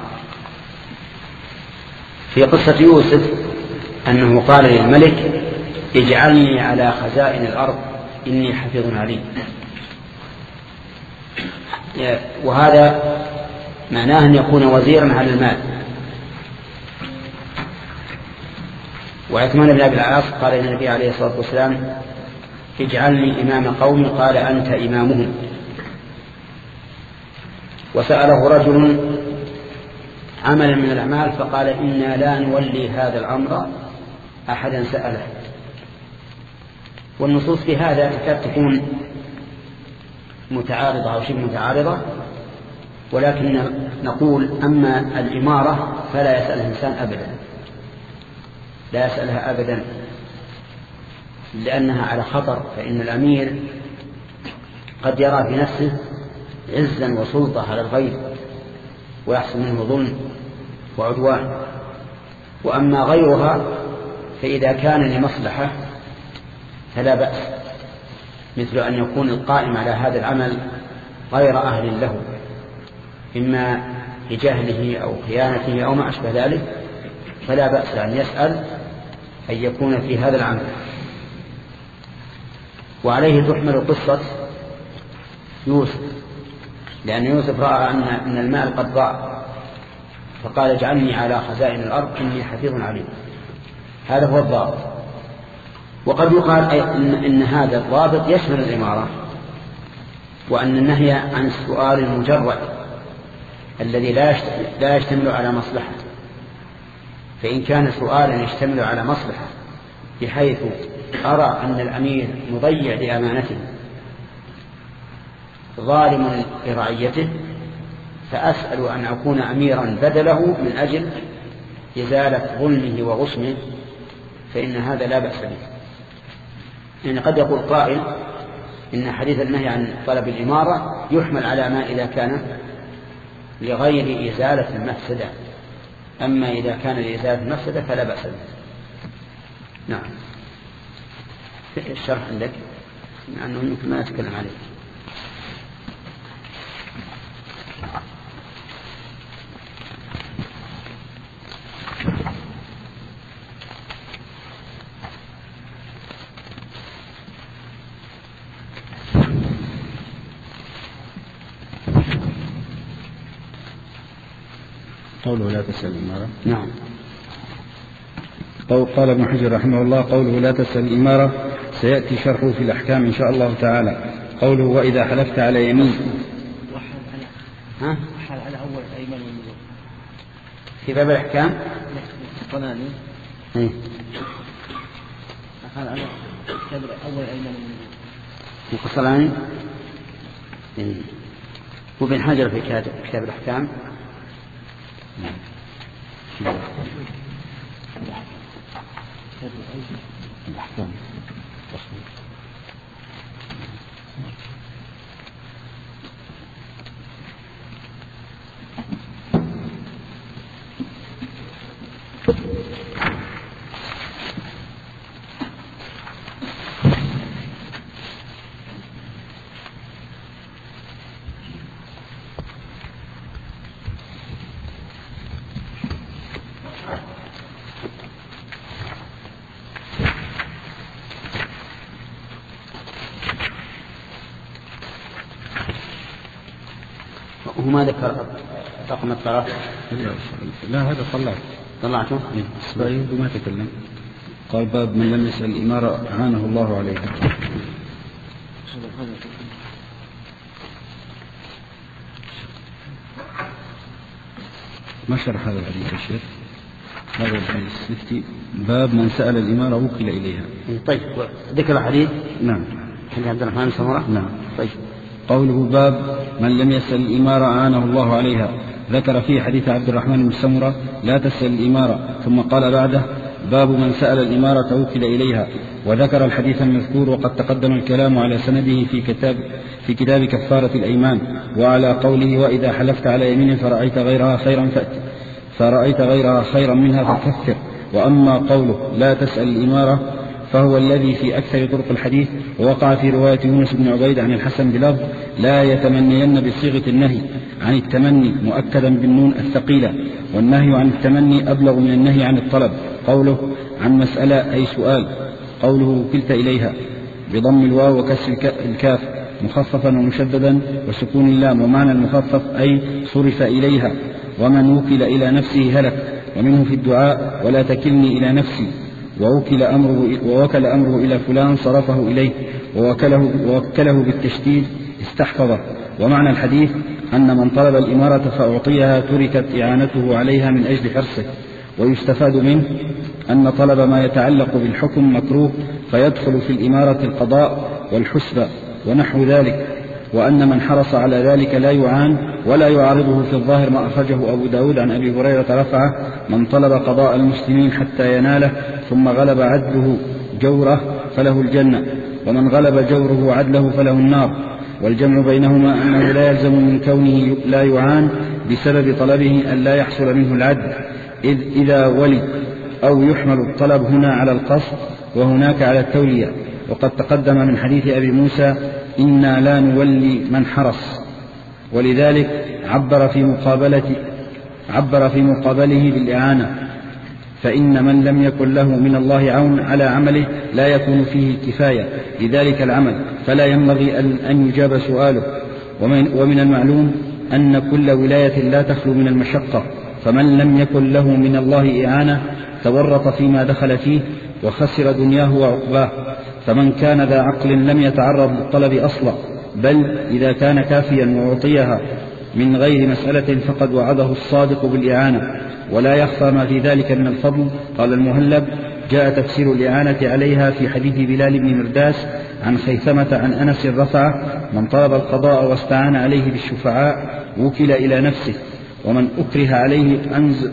في قصة يوسف أنه قال للملك اجعلني على خزائن الأرض إني حفيظ عليم، وهذا معناه أن يكون وزيرا على المال. وعثمان بن أبي العاص قال للنبي عليه الصلاة والسلام اجعلني إمام قومي، قال أنت إمامهم. وسأله رجل عملا من الأعمال فقال إنا لا نولي هذا الأمر أحدا سأله. والنصوص في هذا تكاد تكون متعارضة أو شبه متعارضة، ولكن نقول أما الإمارة فلا يسأل الإنسان أبدا، لا يسألها أبدا، لأنها على خطر. فإن الأمير قد يرى في نفسه عزا وسلطة على الغير ويحصل منه ظلم وعدوان. وأما غيرها فإذا كان لمصلحة فلا بأس، مثل أن يكون القائم على هذا العمل غير أهل له، إما لجهله أو خيانته أو ما أشبه ذلك، فلا بأس أن يسأل أن يكون في هذا العمل. وعليه تحمل قصة يوسف، لأن يوسف رأى أن أن المال قد ضاع فقال اجعلني على خزائن الأرض إني حفيظ عليم. هذا هو الضابط. وقد يقال إن, إن هذا الضابط يشمل الإمارة، وأن النهي عن السؤال المجرد الذي لا يشتمل على مصلحة. فإن كان سؤالا يشتمل على مصلحة بحيث أرى أن الأمير مضيع لأمانته ظالم لرعيته فأسأل أن أكون أميرا بدله من أجل إزالة ظلمه وغصمه، فإن هذا لا بأس به. يعني قد يقول قائل إن حديث النهي عن طلب الإمارة يحمل على ما إذا كان لغير إزالة المفسدة، أما إذا كان لإزالة المفسدة فلا بأس به. نعم. الشرح عندك مع أنه يمكن ما أتكلم عليه. قوله لا تسأل الإمارة. نعم. قال ابن حجر رحمه الله قوله لا تسأل الإمارة سيأتي شرحه في الأحكام إن شاء الله تعالى. قوله وإذا حلفت على يمين ها؟ حال على أول أيمن والنذور في باب الأحكام قناني إيه؟ حال على أول أيمن والنذور القصلاني إيه؟ وابن حجر في كتاب الأحكام الأحكام ما ذكر رقم الطرف. لا هذا طلعت طلعته إسرائيل وما تكلم. قال باب من لم يسأل الإمارة أعانه الله عليها. ما شرح هذا الحديث يا شيخ؟ هذا الحديث الستي باب من سأل الإمارة وكل إليها. طيب ذكر الحديث. نعم حديث عبد الرحمن سمرة. نعم. طيب قوله باب من لم يسأل الإمارة أعانه الله عليها، ذكر فيه حديث عبد الرحمن بن سمرة لا تسأل الإمارة، ثم قال بعده باب من سأل الإمارة وكل إليها، وذكر الحديث المذكور وقد تقدم الكلام على سنده في كتاب في كتاب كفارة الأيمان، وعلى قوله وإذا حلفت على يمين فرأيت غيرها خيرا فأت فرأيت غيرها خيرا منها فكفر. وأما قوله لا تسأل الإمارة فهو الذي في أكثر طرق الحديث، ووقع في رواية يونس بن عبيد عن الحسن بلفظ لا يتمنين بصيغة النهي عن التمني مؤكدا بالنون الثقيلة، والنهي عن التمني أبلغ من النهي عن الطلب. قوله عن مسألة أي سؤال، قوله وكلت إليها بضم الواو وكسر الكاف مخففا ومشددا وسكون اللام، ومعنى المخفف أي صرف إليها، ومن وكل إلى نفسه هلك. ومنه في الدعاء ولا تكلني إلى نفسي، ووكل أمره, ووكل أمره إلى فلان صرفه إليه، ووكله, ووكله بالتشديد استحفظه. ومعنى الحديث أن من طلب الإمارة فأعطيها تركت إعانته عليها من أجل حرصه. ويستفاد منه أن طلب ما يتعلق بالحكم مكروه، فيدخل في الإمارة القضاء والحسبة ونحو ذلك، وأن من حرص على ذلك لا يعان ولا يعارضه في الظاهر ما أخرجه أبو داود عن أبي هريرة رفعه من طلب قضاء المسلمين حتى يناله ثم غلب عدله جوره فله الجنة، ومن غلب جوره عدله فله النار. والجمع بينهما أنه لا يلزم من كونه لا يعان بسبب طلبه أن لا يحصل منه العدل، إذ إذا ولي أو يحمل الطلب هنا على القصد وهناك على التولية. وقد تقدم من حديث أبي موسى إنا لا نولي من حرص، ولذلك عبر في مقابلة عبر في مقابله بالإعانة، فإن من لم يكن له من الله عون على عمله لا يكون فيه كفاية لذلك العمل، فلا ينبغي أن يجاب سؤاله. ومن, ومن المعلوم أن كل ولاية لا تخلو من المشقة، فمن لم يكن له من الله إعانة تورط فيما دخل فيه وخسر دنياه وعقباه. فمن كان ذا عقل لم يتعرض للطلب أصلا، بل إذا كان كافيا وعطيها من غير مسألة فقد وعده الصادق بالإعانة، ولا يخفى ما في ذلك من الفضل. قال المهلب جاء تفسير الإعانة عليها في حديث بلال بن مرداس عن خيثمة عن أنس رفعه من طلب القضاء واستعان عليه بالشفعاء وكل إلى نفسه، ومن أكره عليه أنزل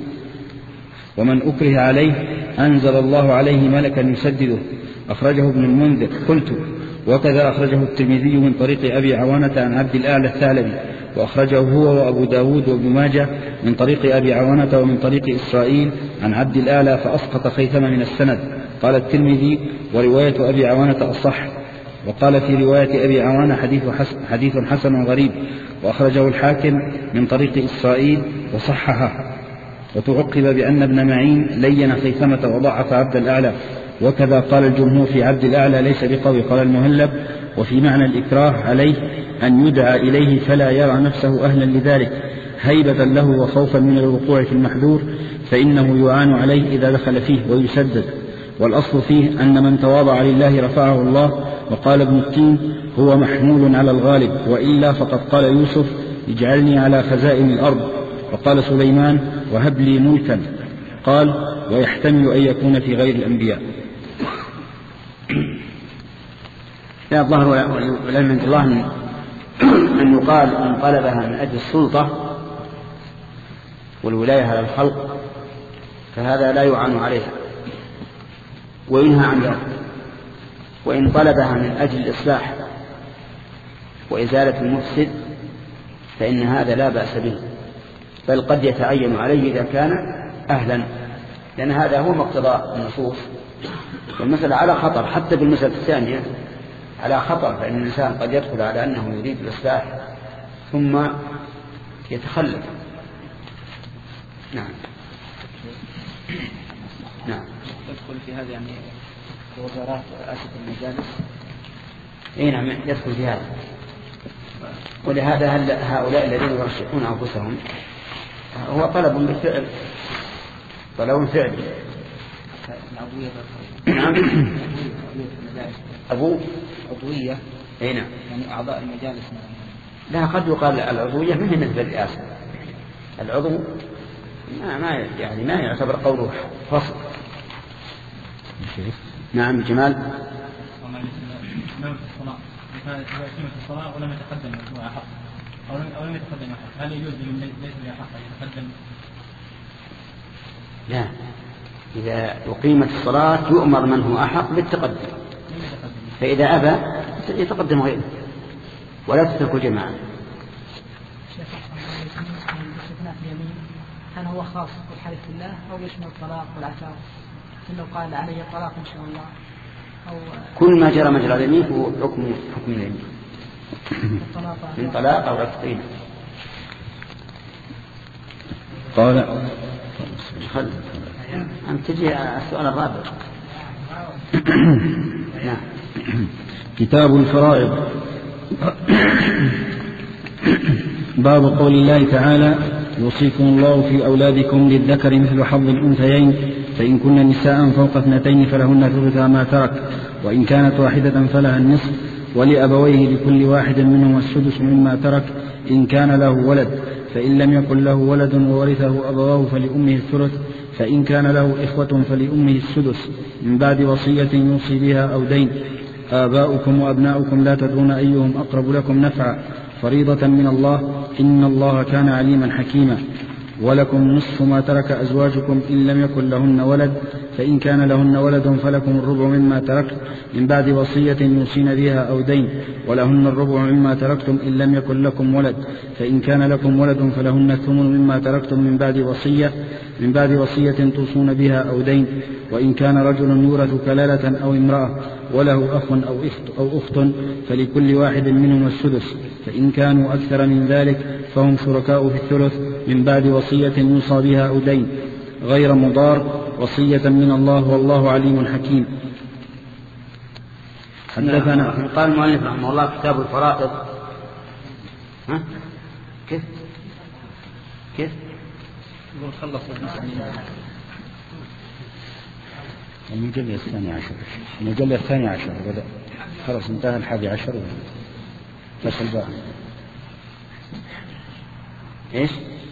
ومن أكره عليه أنزل الله عليه ملكا يسدده. أخرجه ابن المنذر. قلت وكذا أخرجه الترمذي من طريق أبي عوانة عن عبد الأعلى الثعلبي، وأخرجه هو وأبو داود وابن ماجه من طريق أبي عوانة ومن طريق إسرائيل عن عبد الأعلى فأسقط خيثمة من السند. قال الترمذي ورواية أبي عوانة أصح، وقال في رواية أبي عوانة حديث حسن, حديث حسن غريب. وأخرجه الحاكم من طريق إسرائيل وصححه. وتعقب بأن ابن معين لين خيثمة وضعف عبد الأعلى، وكذا قال الجمهور في عبد الأعلى ليس بقوي. قال المهلب وفي معنى الإكراه عليه أن يدعى إليه فلا يرى نفسه أهلا لذلك هيبة له وخوفا من الوقوع في المحذور، فإنه يعان عليه إذا دخل فيه ويسدد. والأصل فيه أن من تواضع لله رفعه الله. وقال ابن التين هو محمول على الغالب، وإلا فقد قال يوسف اجعلني على خزائن الأرض. وقال سليمان وهب لي ملكا. قال ويحتمل أن يكون في غير الأنبياء. لا الظاهر والعلم عند الله أن يقال إن طلبها من أجل السلطة والولاية على الخلق فهذا لا يعان عليها وينهى عن ذلك. وإن طلبها من أجل الإصلاح وإزالة المفسد فإن هذا لا بأس به، بل قد يتعين عليه إذا كان أهلا، لأن هذا هو مقتضى النصوص. والمسألة على خطر، حتى بالمسألة الثانية على خطر، فإن الإنسان قد يدخل على أنه يريد الإصلاح ثم يتخلف. نعم نعم يدخل في هذا يعني وزارات رئاسة المجالس. اي نعم يدخل في هذا. ولهذا هل هؤلاء الذين يرشحون أنفسهم هو طلب بالفعل، طلب فعل. نعم. أبو عضوية. أي نعم. يعني أعضاء المجالس. لا، قد يقال العضوية ما هي مثل الرئاسة. العضو ما ما يعني ما يعتبر قوله فصل. نعم جمال. نوم في الصلاة، كان يقيم في الصلاة ولم يتقدم مجموعة حق أو لم أو لم يتقدم حق، هل يجوز لمن ليس له حق أن يتقدم؟ لا، إذا أقيمت الصلاة يؤمر من هو أحق بالتقدم، فإذا أبى يتقدم غيره ولا تترك جماعة. هل هو خاص بالحلف بالله أو يشمل الطلاق والعتاق؟ إنه قال عليه الطلاق إن شاء الله، أو كل ما جرى مجرى اليمين هو حكم حكم اليمين من طلاق أو عتق. قال خل أن تجي السؤال الرابع. نعم. كتاب الفرائض. باب قول الله تعالى: يوصيكم الله في أولادكم للذكر مثل حظ الأنثيين، فإن كن نساء فوق اثنتين فلهن ثلث ما ترك، وإن كانت واحدة فلها النصف، ولأبويه لكل واحد منهما السدس مما ترك إن كان له ولد، فإن لم يكن له ولد وورثه أبواه فلأمه الثلث، فإن كان له إخوة فلأمه السدس من بعد وصية يوصي بها أو دين. آباؤكم وأبناؤكم لا تدرون أيهم أقرب لكم نفعا، فريضة من الله، إن الله كان عليما حكيما. ولكم نصف ما ترك أزواجكم إن لم يكن لهن ولد، فإن كان لهن ولد فلكم الربع مما تركت من بعد وصية يوصين بها أو دين، ولهن الربع مما تركتم إن لم يكن لكم ولد، فإن كان لكم ولد فلهن الثمن مما تركتم من بعد وصية من بعد وصية توصون بها أو دين. وإن كان رجل يورث كلالة أو امرأة وله أخ أو أخت, أو أخت فلكل واحد منهم السدس، فإن كانوا أكثر من ذلك فهم شركاء في الثلث من بعد وصية يوصى بها أو دين غير مضار، وصية من الله، والله عليم حكيم. حدثنا قال المؤلف رحمه الله: كتاب الفرائض. ها كيف كيف يقول خلص المجلد الثاني عشر المجلد الثاني عشر بدأ خلاص، انتهى الحادي عشر فصل بقى. ايش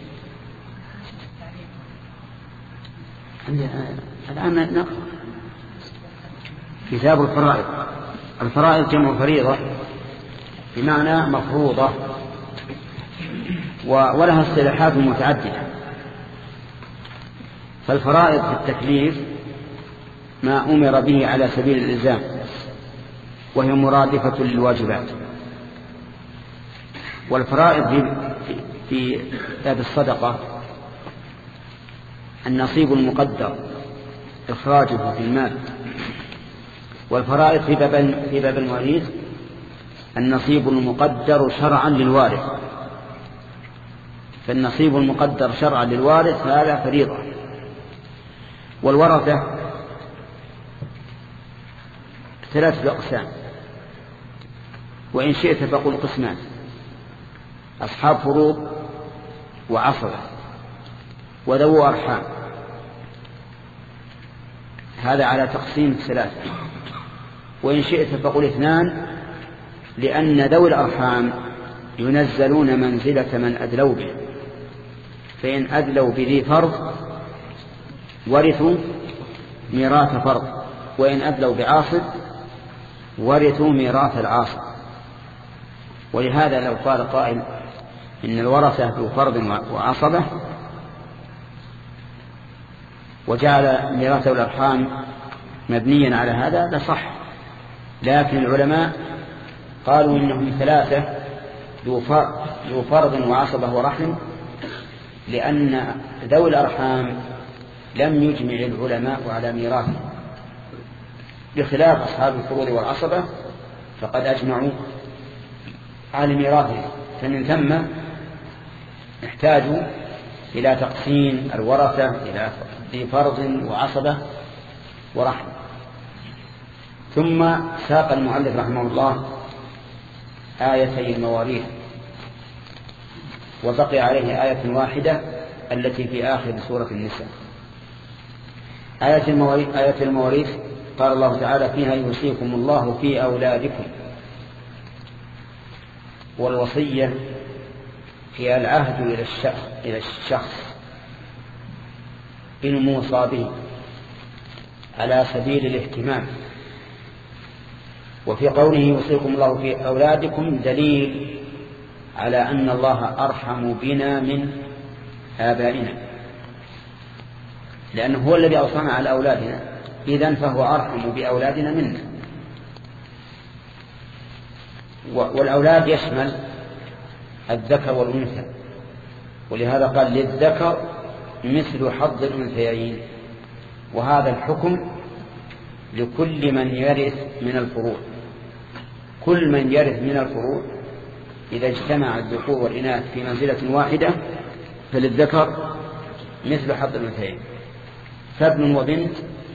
الآن نقرأ كتاب الفرائض. الفرائض جمع فريضة بمعنى مفروضة، ولها اصطلاحات متعددة. فالفرائض في التكليف ما أمر به على سبيل الإلزام، وهي مرادفة للواجبات. والفرائض في باب الصدقة النصيب المقدر إخراجه في المال. والفرائض في باب في باب المواريث النصيب المقدر شرعا للوارث. فالنصيب المقدر شرعا للوارث هذا فريضة. والورثة ثلاثة أقسام، وإن شئت فقل قسمان: أصحاب فروض وعصبة وذو أرحام. هذا على تقسيم ثلاثة. وإن شئت فقل اثنان، لأن ذوي الأرحام ينزلون منزلة من أدلوا به، فإن أدلوا بذي فرض ورثوا ميراث فرض، وإن أدلوا بعاصب ورثوا ميراث العاصب. ولهذا لو قال قائل إن الورثة ذو فرض وعصبة وجعل ميراث الأرحام مبنيا على هذا لصح، لكن العلماء قالوا إنهم ثلاثة: ذو فرض وعصبة ورحم، لأن ذوي الأرحام لم يجمع العلماء على ميراثه، بخلاف أصحاب الفروض والعصبة فقد أجمعوا على ميراثه. فمن ثم احتاجوا إلى تقسيم الورثة إلى ذي فرض وعصبة ورحم. ثم ساق المؤلف رحمه الله آيتي المواريث وبقي عليه آية واحدة التي في آخر سورة النساء. آية المواريث قال الله تعالى فيها يوصيكم الله في أولادكم، والوصية هي العهد إلى الشخص, إلى الشخص بالموصى به على سبيل الاهتمام. وفي قوله يوصيكم الله في أولادكم دليل على أن الله أرحم بنا من آبائنا، لأنه هو الذي أوصانا على أولادنا، إذن فهو أرحم بأولادنا منا. والأولاد يشمل الذكر والأنثى، ولهذا قال للذكر مثل حظ الأنثيين، وهذا الحكم لكل من يرث من الفروع. كل من يرث من الفروع إذا اجتمع الذكور والإناث في منزلة واحدة فللذكر مثل حظ الأنثيين. فابن وبنت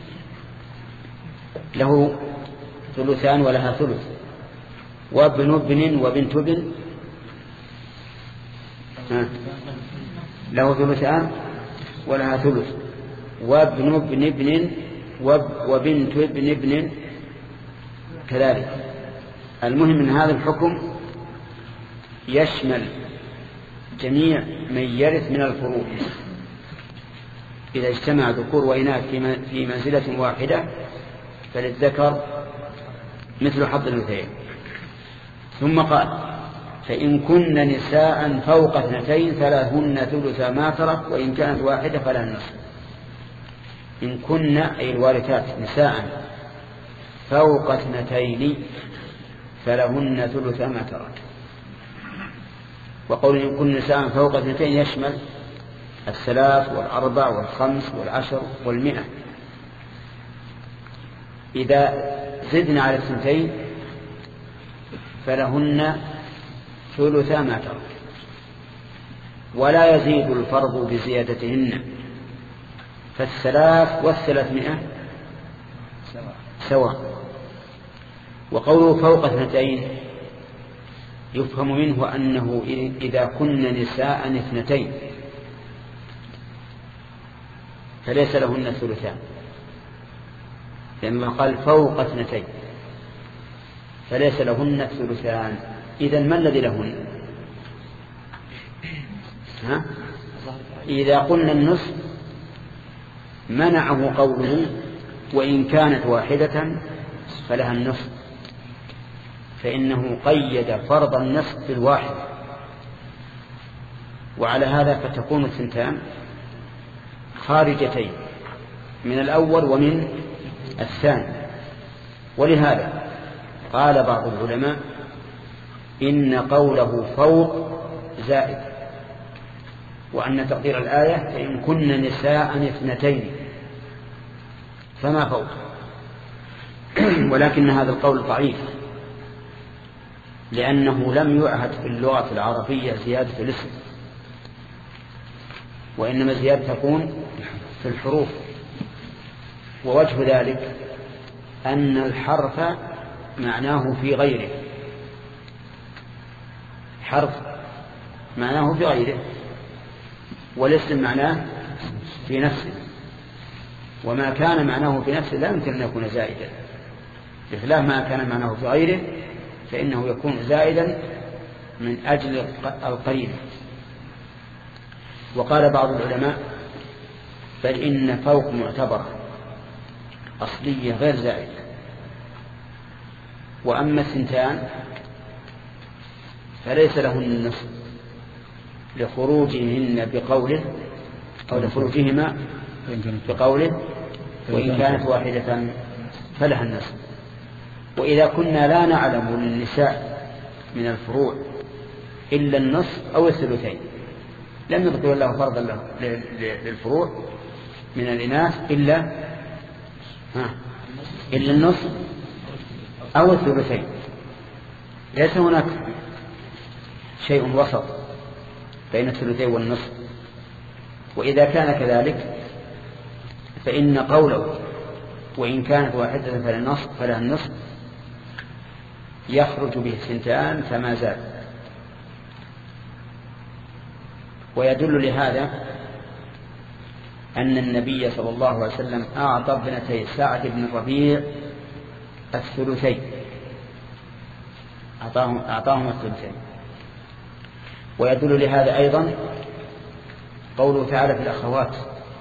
له ثلثان ولها ثلث، وابن ابن وبنت ابن له ثلثان ولها ثلث، وابن ابن ابن وبنت ابن ابن كذلك. المهم من هذا الحكم يشمل جميع من يرث من الفروع إذا اجتمع ذكور وإناث في منزلة واحدة فللذكر مثل حظ الأنثيين. ثم قال فإن كن نساء فوق اثنتين فلهن ثلث ما ترك وإن كانت واحدة فلها النصف. إن كن أي الوارثات نساء فوق اثنتين فلهن ثلث ما ترك. وقول إن كن نساء فوق اثنتين يشمل الثلاث والأربع والخمس والعشر والمئة. إذا زدنا على اثنتين فلهن ثلث ما ترك، ولا يزيد الفرض بزيادتهن، فالثلاث والثلاثمائة سواء. وقوله فوق اثنتين يفهم منه أنه إذا كن نساء اثنتين فليس لهن الثلثان، لما قال فوق اثنتين فليس لهن الثلثان. إذن ما الذي لهن؟ ها؟ إذا قلنا النصف منعه قوله وإن كانت واحدة فلها النصف، فإنه قيد فرض النصف بالواحد، وعلى هذا فتكون الثنتان خارجتين من الأول ومن الثاني. ولهذا قال بعض العلماء إن قوله فوق زائد، وأن تقدير الآية فإن كن نساء اثنتين فما فوق. ولكن هذا القول ضعيف، لأنه لم يعهد في اللغة العربية زيادة الاسم، وإنما زيادة تكون في الحروف. ووجه ذلك أن الحرف معناه في غيره، حرف معناه في غيره، والاسم معناه في نفسه، وما كان معناه في نفسه لا يمكن أن يكون زائدا، بخلاف ما كان معناه في غيره فإنه يكون زائدا من أجل القرينة. وقال بعض العلماء بل إن فوق معتبرة أصلية غير زائدة. وأما الثنتان فليس لهن النصف لخروجهن بقوله أو لخروجهما بقوله وإن كانت واحدة فلها النصف. وإذا كنا لا نعلم للنساء من الفروع إلا النصف أو الثلثين لم يذكر الله فرضا له للفروع من الإناث إلا ها إلا النصف أو الثلثين، ليس هناك شيء وسط بين الثلثين والنصف. وإذا كان كذلك فإن قوله وإن كانت واحدة فلها النصف فلها النصف يخرج به الثنتان فما زاد. ويدل لهذا أن النبي صلى الله عليه وسلم أعطى ابنتي سعد بن الربيع الثلثين، أعطاهم, أعطاهم الثلثين. ويدل لهذا أيضا قوله تعالى في الأخوات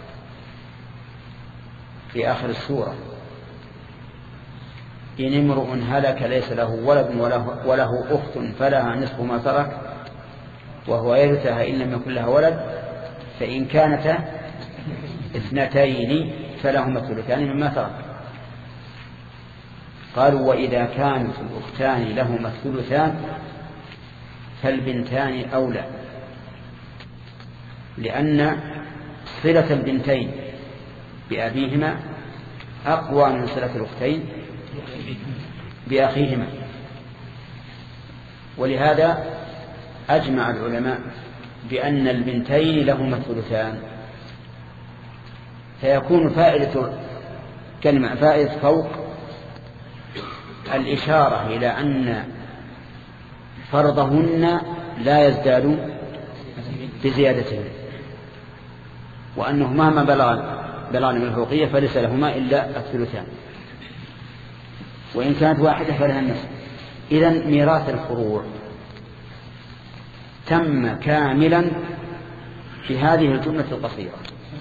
في آخر السورة: إن امرؤ هلك ليس له ولد وله, وله أخت فلها نصف ما ترك وهو يرثها إن لم يكن لها ولد فإن كانتا اثنتين فلهما الثلثان مما ترك. قالوا: وإذا كانت الأختان لهما الثلثان فالبنتان أولى، لأن صلة البنتين بأبيهما أقوى من صلة الأختين بأخيهما. ولهذا أجمع العلماء بأن البنتين لهما الثلثان، فيكون فائدة كلمة فائدة فوق الإشارة إلى أن فرضهن لا يزداد بزيادتهن، وأنه مهما بلغن من الفوقية فليس لهما إلا الثلثان، وإن كانت واحدة فلها النصف. إذن ميراث الفروع تم كاملا في هذه الجملة القصيرة.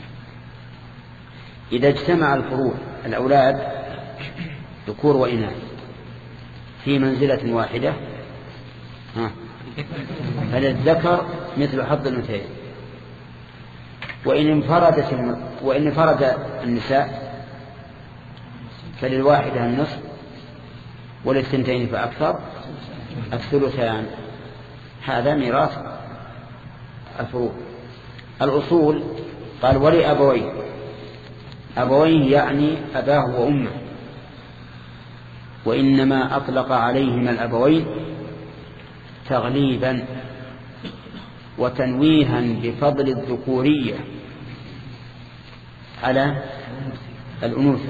إذا اجتمع الفروع الأولاد ذكور وإناث في منزلة واحدة فللذكر مثل حظ الأنثيين، وإن انفردت وإن انفرد النساء فللواحدة النصف وللثنتين فأكثر الثلثان. هذا ميراث الفروع. الأصول قال: ولأبويه، أبويه يعني أباه وأمه، وإنما أطلق عليهما الأبوين تغليبا وتنويها بفضل الذكورية على الأنوثة،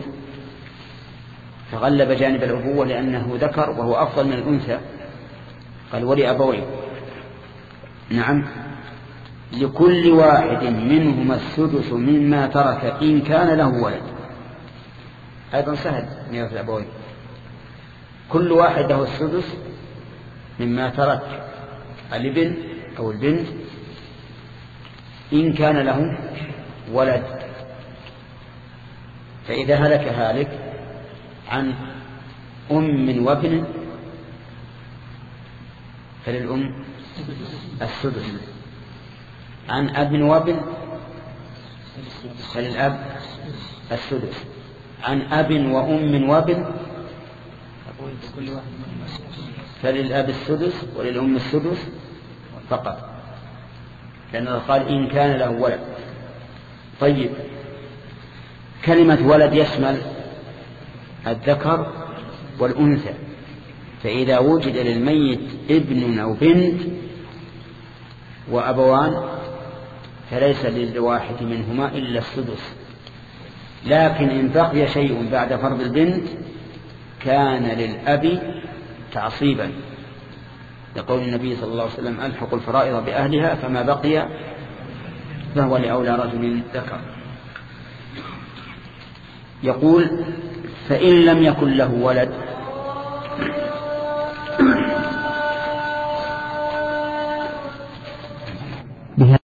فغلب جانب الأبوة لأنه ذكر وهو أفضل من الأنثى. قال: ولأبويه، نعم، لكل واحد منهما السدس مما ترك إن كان له ولد. أيضا سهل ميراث الأبوين، كل واحد له السدس مما ترك الابن أو البنت إن كان له ولد. فإذا هلك هالك عن أم وابن فللأم السدس، عن أب وابن فللأب السدس، عن أب وأم وابن فللأب السدس وللأم السدس فقط، لأنه قال إن كان له ولد. طيب، كلمة ولد يشمل الذكر والأنثى، فإذا وجد للميت ابن أو بنت وأبوان فليس للواحد منهما إلا السدس، لكن إن بقي شيء بعد فرض البنت كان للأب تعصيبا، لقول النبي صلى الله عليه وسلم: ألحق الفرائض بأهلها فما بقي فهو لأولى رجل ذكر. يقول: فإن لم يكن له ولد